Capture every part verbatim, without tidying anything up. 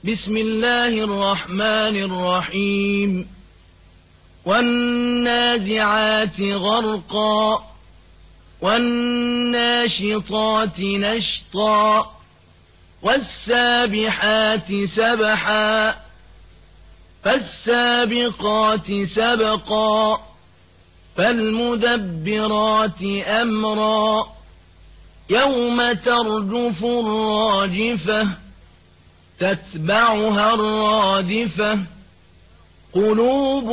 بسم الله الرحمن الرحيم والنازعات غرقا والناشطات نشطا والسابحات سبحا فالسابقات سبقا فالمدبرات أمرا يوم ترجف الراجفة تتبعها الرادفة قلوب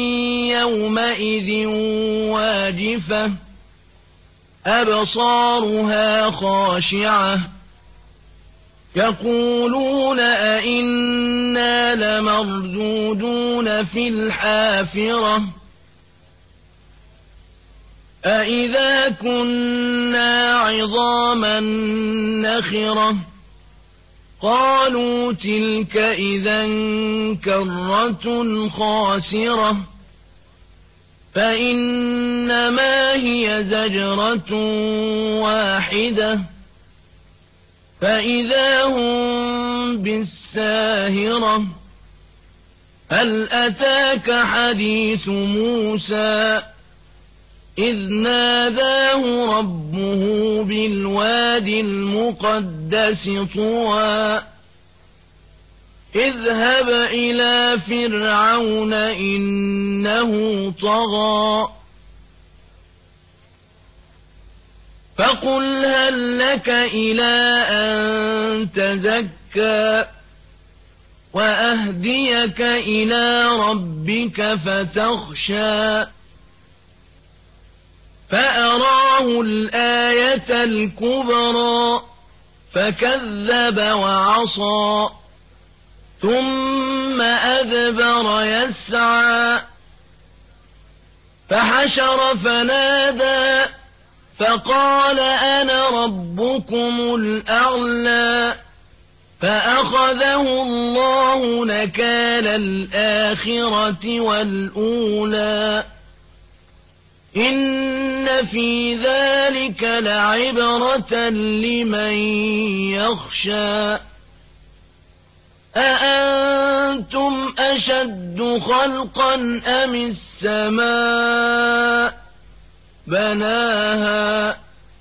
يومئذ واجفة أبصارها خاشعة يقولون أئنا لمردودون في الحافرة أئذا كنا عظاما نخرة قالوا تلك إذا كرة خاسرة فإنما هي زجرة واحدة فإذا هم بالساهرة هل أتاك حديث موسى إذ ناداه ربه بالواد المقدس طوى اذهب إلى فرعون إنه طغى فقل هل لك إلى أن تزكى وأهديك إلى ربك فتخشى فأراه الآية الكبرى فكذب وعصى ثم أدبر يسعى فحشر فنادى فقال أنا ربكم الأعلى فأخذه الله نكال الآخرة والأولى إن في ذلك لعبرة لمن يخشى أأنتم أشد خلقا أم السماء بناها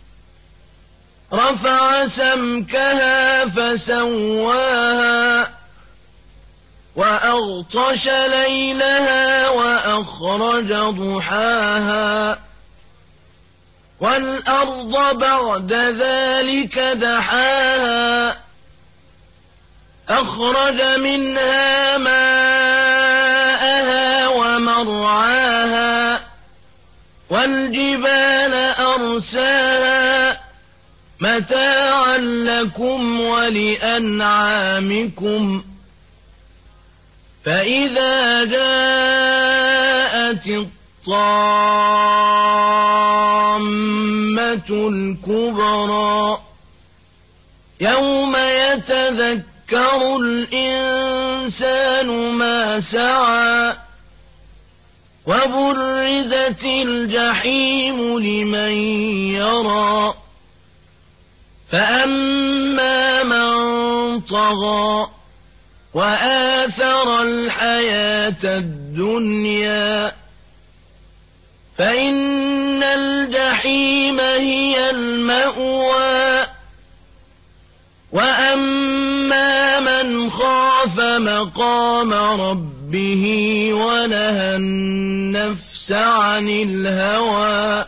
رفع سمكها فسواها وأغطش ليلها وأخرج ضحاها والأرض بعد ذلك دحاها أخرج منها ماءها ومرعاها والجبال أرساها متاعا لكم ولأنعامكم فإذا جاءت الطامة الكبرى يوم يتذكر الإنسان ما سعى وبرزت الجحيم لمن يرى فأما من طغى وآثر الحياة الدنيا فإن الجحيم هي المأوى وأما من خاف مقام ربه ونهى النفس عن الهوى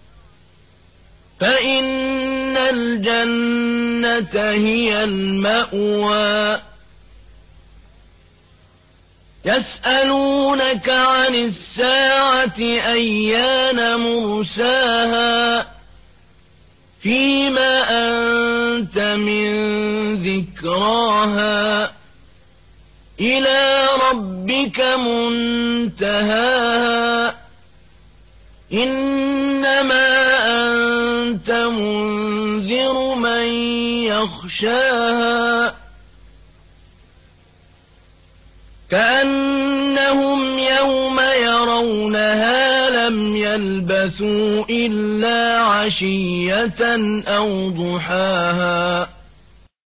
فإن الجنة هي المأوى يسألونك عن الساعة أيان مرساها فيما أنت من ذكراها إلى ربك منتهاها إنما أنت منذر من يخشاها كأنهم يوم يرونها لم يلبثوا إلا عشية أو ضحاها